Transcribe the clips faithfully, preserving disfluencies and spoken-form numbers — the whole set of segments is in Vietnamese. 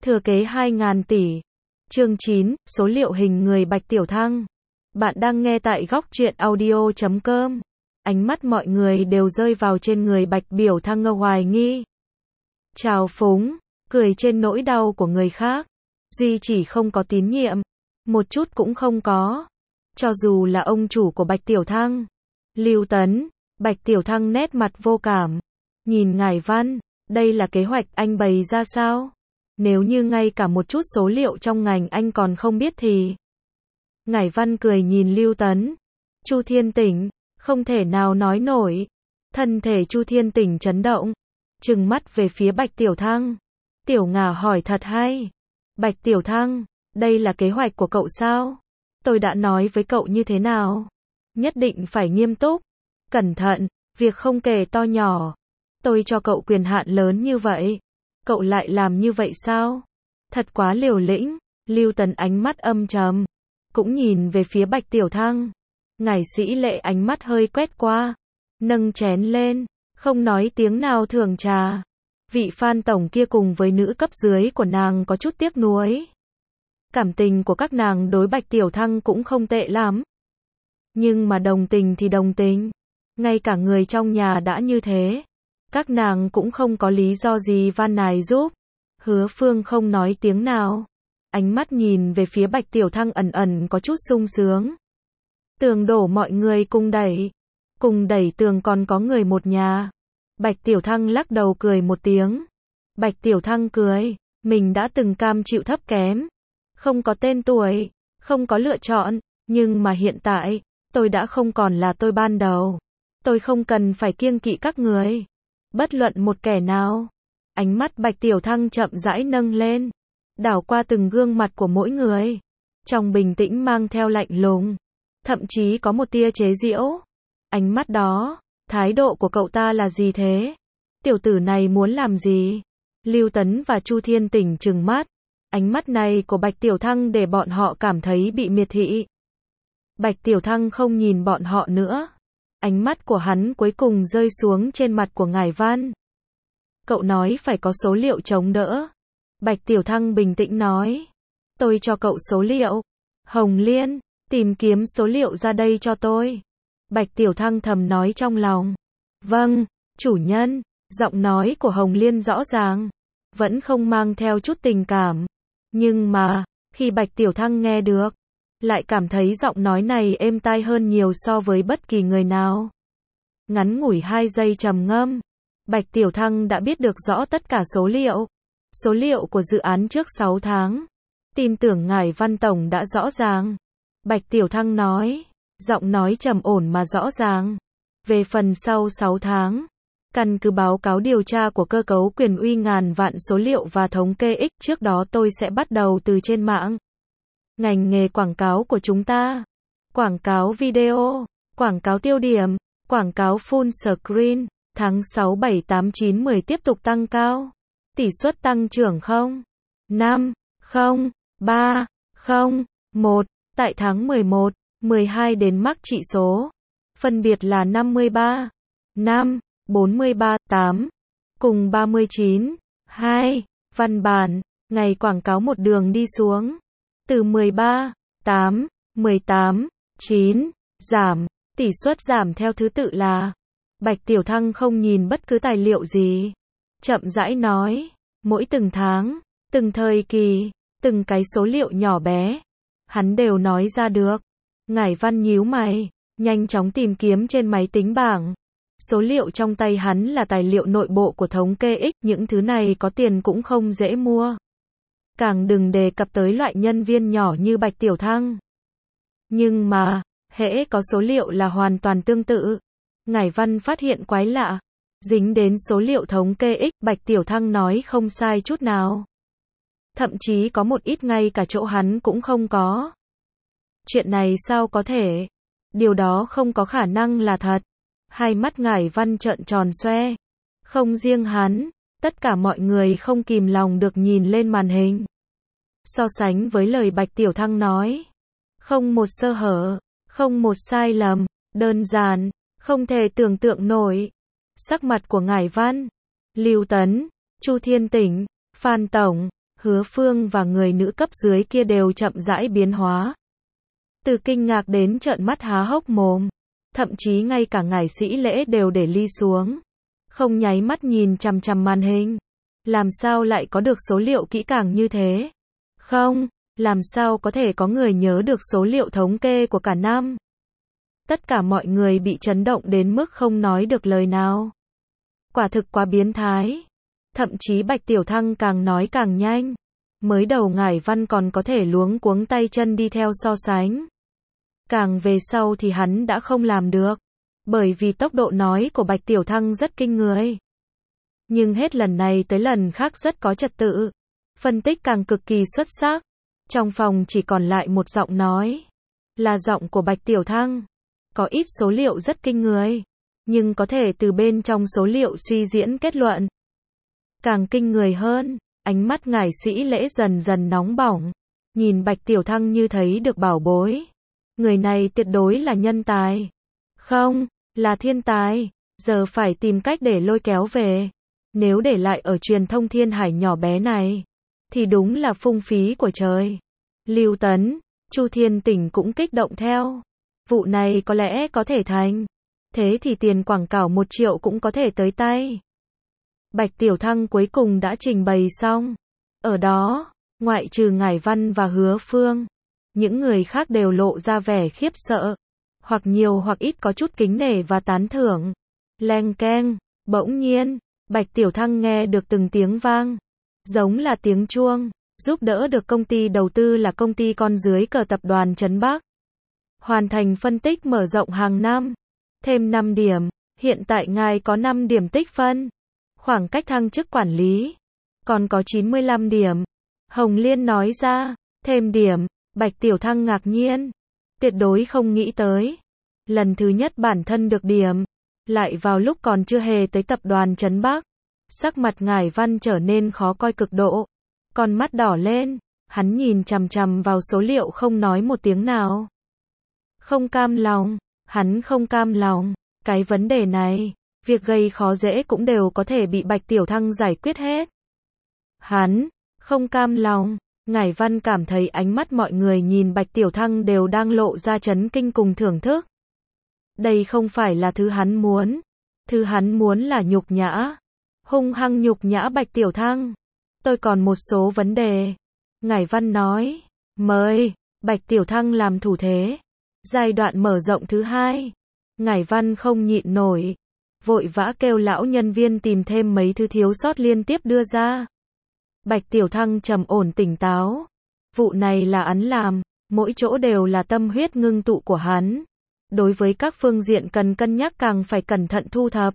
Thừa kế hai nghìn tỷ. Chương chín, số liệu hình người Bạch Tiểu Thăng. Bạn đang nghe tại góc truyện audio chấm com. Ánh mắt mọi người đều rơi vào trên người Bạch Biểu Thăng ngơ hoài nghi. Trào phúng, cười trên nỗi đau của người khác. Duy chỉ không có tín nhiệm. Một chút cũng không có. Cho dù là ông chủ của Bạch Tiểu Thăng. Lưu Tấn, Bạch Tiểu Thăng nét mặt vô cảm. Nhìn Ngải Văn, đây là kế hoạch anh bày ra sao? Nếu như ngay cả một chút số liệu trong ngành anh còn không biết thì... Ngải Văn cười nhìn Lưu Tấn. Chu Thiên Tỉnh, không thể nào nói nổi. Thân thể Chu Thiên Tỉnh chấn động. Trừng mắt về phía Bạch Tiểu Thăng. Tiểu Ngà hỏi thật hay. Bạch Tiểu Thăng, đây là kế hoạch của cậu sao? Tôi đã nói với cậu như thế nào? Nhất định phải nghiêm túc. Cẩn thận, việc không kể to nhỏ. Tôi cho cậu quyền hạn lớn như vậy. Cậu lại làm như vậy sao? Thật quá liều lĩnh. Lưu Tấn ánh mắt âm trầm. Cũng nhìn về phía Bạch Tiểu Thăng. Ngải Sĩ Lệ ánh mắt hơi quét qua. Nâng chén lên. Không nói tiếng nào thưởng trà. Vị Phan tổng kia cùng với nữ cấp dưới của nàng có chút tiếc nuối. Cảm tình của các nàng đối Bạch Tiểu Thăng cũng không tệ lắm. Nhưng mà đồng tình thì đồng tình. Ngay cả người trong nhà đã như thế. Các nàng cũng không có lý do gì van nài giúp. Hứa Phương không nói tiếng nào. Ánh mắt nhìn về phía Bạch Tiểu Thăng ẩn ẩn có chút sung sướng. Tường đổ mọi người cùng đẩy. Cùng đẩy tường còn có người một nhà. Bạch Tiểu Thăng lắc đầu cười một tiếng. Bạch Tiểu Thăng cười. Mình đã từng cam chịu thấp kém. Không có tên tuổi. Không có lựa chọn. Nhưng mà hiện tại, tôi đã không còn là tôi ban đầu. Tôi không cần phải kiêng kỵ các người. Bất luận một kẻ nào. Ánh mắt Bạch Tiểu Thăng chậm rãi nâng lên. Đảo qua từng gương mặt của mỗi người. Trong bình tĩnh mang theo lạnh lùng. Thậm chí có một tia chế giễu. Ánh mắt đó, thái độ của cậu ta là gì thế? Tiểu tử này muốn làm gì? Lưu Tấn và Chu Thiên Tỉnh trừng mắt. Ánh mắt này của Bạch Tiểu Thăng để bọn họ cảm thấy bị miệt thị. Bạch Tiểu Thăng không nhìn bọn họ nữa. Ánh mắt của hắn cuối cùng rơi xuống trên mặt của Ngải Văn. Cậu nói phải có số liệu chống đỡ. Bạch Tiểu Thăng bình tĩnh nói. Tôi cho cậu số liệu. Hồng Liên, tìm kiếm số liệu ra đây cho tôi. Bạch Tiểu Thăng thầm nói trong lòng. Vâng, chủ nhân. Giọng nói của Hồng Liên rõ ràng. Vẫn không mang theo chút tình cảm. Nhưng mà, khi Bạch Tiểu Thăng nghe được, lại cảm thấy giọng nói này êm tai hơn nhiều so với bất kỳ người nào. Ngắn ngủi hai giây trầm ngâm, Bạch Tiểu Thăng đã biết được rõ tất cả số liệu. Số liệu của dự án trước sáu tháng. Tin tưởng Ngải Văn Tổng đã rõ ràng. Bạch Tiểu Thăng nói, giọng nói trầm ổn mà rõ ràng. Về phần sau sáu tháng, căn cứ báo cáo điều tra của cơ cấu quyền uy ngàn vạn số liệu và thống kê X trước đó tôi sẽ bắt đầu từ trên mạng. Ngành nghề quảng cáo của chúng ta. Quảng cáo video, quảng cáo tiêu điểm, quảng cáo full screen, tháng sáu, bảy, tám, chín, mười tiếp tục tăng cao. Tỷ suất tăng trưởng không? năm, không, ba, không, một. Tại tháng mười một, mười hai đến mắc trị số. Phân biệt là năm mươi ba, năm, bốn mươi ba, tám, cùng ba mươi chín, hai. Văn bản, ngày quảng cáo một đường đi xuống. Từ mười ba, tám, mười tám, chín, giảm, tỷ suất giảm theo thứ tự là. Bạch Tiểu Thăng không nhìn bất cứ tài liệu gì. Chậm rãi nói, mỗi từng tháng, từng thời kỳ, từng cái số liệu nhỏ bé. Hắn đều nói ra được. Ngải Văn nhíu mày, nhanh chóng tìm kiếm trên máy tính bảng. Số liệu trong tay hắn là tài liệu nội bộ của thống kê X, những thứ này có tiền cũng không dễ mua. Càng đừng đề cập tới loại nhân viên nhỏ như Bạch Tiểu Thăng. Nhưng mà, hễ có số liệu là hoàn toàn tương tự. Ngải Văn phát hiện quái lạ. Dính đến số liệu thống kê X, Bạch Tiểu Thăng nói không sai chút nào. Thậm chí có một ít ngay cả chỗ hắn cũng không có. Chuyện này sao có thể? Điều đó không có khả năng là thật. Hai mắt Ngải Văn trợn tròn xoe. Không riêng hắn, tất cả mọi người không kìm lòng được nhìn lên màn hình. So sánh với lời Bạch Tiểu Thăng nói. Không một sơ hở, không một sai lầm, đơn giản, không thể tưởng tượng nổi. Sắc mặt của Ngải Văn, Lưu Tấn, Chu Thiên Tỉnh, Phan Tổng, Hứa Phương và người nữ cấp dưới kia đều chậm rãi biến hóa. Từ kinh ngạc đến trợn mắt há hốc mồm. Thậm chí ngay cả ngải sĩ lễ đều để ly xuống. Không nháy mắt nhìn chằm chằm màn hình. Làm sao lại có được số liệu kỹ càng như thế? Không, làm sao có thể có người nhớ được số liệu thống kê của cả năm? Tất cả mọi người bị chấn động đến mức không nói được lời nào. Quả thực quá biến thái. Thậm chí Bạch Tiểu Thăng càng nói càng nhanh. Mới đầu Ngải Văn còn có thể luống cuống tay chân đi theo so sánh. Càng về sau thì hắn đã không làm được. Bởi vì tốc độ nói của Bạch Tiểu Thăng rất kinh người. Nhưng hết lần này tới lần khác rất có trật tự. Phân tích càng cực kỳ xuất sắc. Trong phòng chỉ còn lại một giọng nói. Là giọng của Bạch Tiểu Thăng. Có ít số liệu rất kinh người. Nhưng có thể từ bên trong số liệu suy diễn kết luận. Càng kinh người hơn, ánh mắt ngải sĩ lễ dần dần nóng bỏng. Nhìn Bạch Tiểu Thăng như thấy được bảo bối. Người này tuyệt đối là nhân tài. Không, là thiên tài. Giờ phải tìm cách để lôi kéo về. Nếu để lại ở truyền thông Thiên Hải nhỏ bé này, thì đúng là phung phí của trời. Lưu Tấn, Chu Thiên Tỉnh cũng kích động theo. Vụ này có lẽ có thể thành. Thế thì tiền quảng cáo một triệu cũng có thể tới tay. Bạch Tiểu Thăng cuối cùng đã trình bày xong. Ở đó, ngoại trừ Ngải Văn và Hứa Phương, những người khác đều lộ ra vẻ khiếp sợ. Hoặc nhiều hoặc ít có chút kính nể và tán thưởng. Leng keng, bỗng nhiên, Bạch Tiểu Thăng nghe được từng tiếng vang. Giống là tiếng chuông, giúp đỡ được công ty đầu tư là công ty con dưới cờ tập đoàn Trấn Bắc. Hoàn thành phân tích mở rộng hàng năm. Thêm năm điểm, hiện tại ngài có năm điểm tích phân. Khoảng cách thăng chức quản lý, còn có chín mươi lăm điểm. Hồng Liên nói ra, thêm điểm, Bạch Tiểu Thăng ngạc nhiên. Tuyệt đối không nghĩ tới. Lần thứ nhất bản thân được điểm, lại vào lúc còn chưa hề tới tập đoàn Trấn Bắc. Sắc mặt Ngải Văn trở nên khó coi cực độ. Con mắt đỏ lên, hắn nhìn chằm chằm vào số liệu không nói một tiếng nào. Không cam lòng, hắn không cam lòng. Cái vấn đề này, việc gây khó dễ cũng đều có thể bị Bạch Tiểu Thăng giải quyết hết. Hắn, không cam lòng. Ngải Văn cảm thấy ánh mắt mọi người nhìn Bạch Tiểu Thăng đều đang lộ ra chấn kinh cùng thưởng thức. Đây không phải là thứ hắn muốn. Thứ hắn muốn là nhục nhã. Hung hăng nhục nhã Bạch Tiểu Thăng. Tôi còn một số vấn đề. Ngải Văn nói. Mời. Bạch Tiểu Thăng làm thủ thế. Giai đoạn mở rộng thứ hai. Ngải Văn không nhịn nổi. Vội vã kêu lão nhân viên tìm thêm mấy thứ thiếu sót liên tiếp đưa ra. Bạch Tiểu Thăng trầm ổn tỉnh táo. Vụ này là hắn làm. Mỗi chỗ đều là tâm huyết ngưng tụ của hắn. Đối với các phương diện cần cân nhắc càng phải cẩn thận thu thập.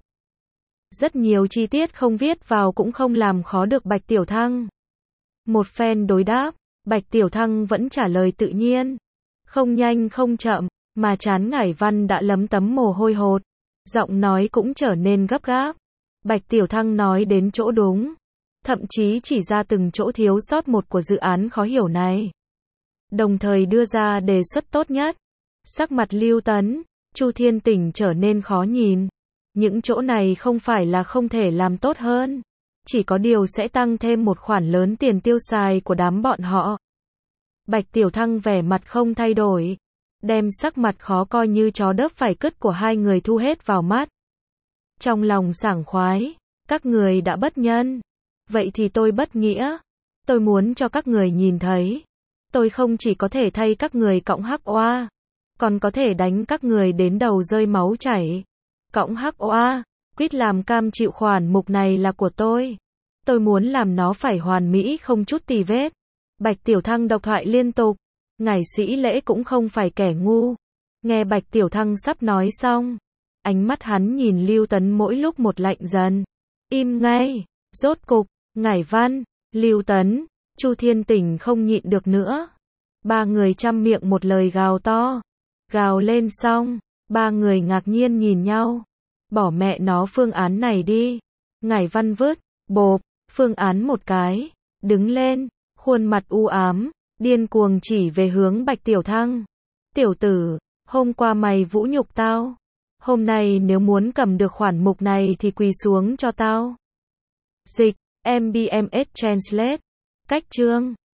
Rất nhiều chi tiết không viết vào cũng không làm khó được Bạch Tiểu Thăng. Một phen đối đáp, Bạch Tiểu Thăng vẫn trả lời tự nhiên. Không nhanh không chậm, mà trán Ngải Văn đã lấm tấm mồ hôi hột. Giọng nói cũng trở nên gấp gáp. Bạch Tiểu Thăng nói đến chỗ đúng. Thậm chí chỉ ra từng chỗ thiếu sót một của dự án khó hiểu này. Đồng thời đưa ra đề xuất tốt nhất. Sắc mặt Lưu Tấn, Chu Thiên Tỉnh trở nên khó nhìn. Những chỗ này không phải là không thể làm tốt hơn. Chỉ có điều sẽ tăng thêm một khoản lớn tiền tiêu xài của đám bọn họ. Bạch Tiểu Thăng vẻ mặt không thay đổi. Đem sắc mặt khó coi như chó đớp phải cứt của hai người thu hết vào mắt. Trong lòng sảng khoái. Các người đã bất nhân. Vậy thì tôi bất nghĩa. Tôi muốn cho các người nhìn thấy. Tôi không chỉ có thể thay các người cõng hắc oa. Còn có thể đánh các người đến đầu rơi máu chảy. Cõng hắc oa. Quyết làm cam chịu khoản mục này là của tôi. Tôi muốn làm nó phải hoàn mỹ không chút tì vết. Bạch Tiểu Thăng độc thoại liên tục. Ngải sĩ lễ cũng không phải kẻ ngu. Nghe Bạch Tiểu Thăng sắp nói xong. Ánh mắt hắn nhìn Lưu Tấn mỗi lúc một lạnh dần. Im ngay. Rốt cục, Ngải Văn, Lưu Tấn, Chu Thiên Tỉnh không nhịn được nữa. Ba người trăm miệng một lời gào to. Gào lên xong, ba người ngạc nhiên nhìn nhau. Bỏ mẹ nó phương án này đi. Ngải Văn vứt, bộp, phương án một cái. Đứng lên, khuôn mặt u ám, điên cuồng chỉ về hướng Bạch Tiểu Thăng. Tiểu tử, hôm qua mày vũ nhục tao. Hôm nay nếu muốn cầm được khoản mục này thì quỳ xuống cho tao. Dịch, em bê em ét Translate. Cách chương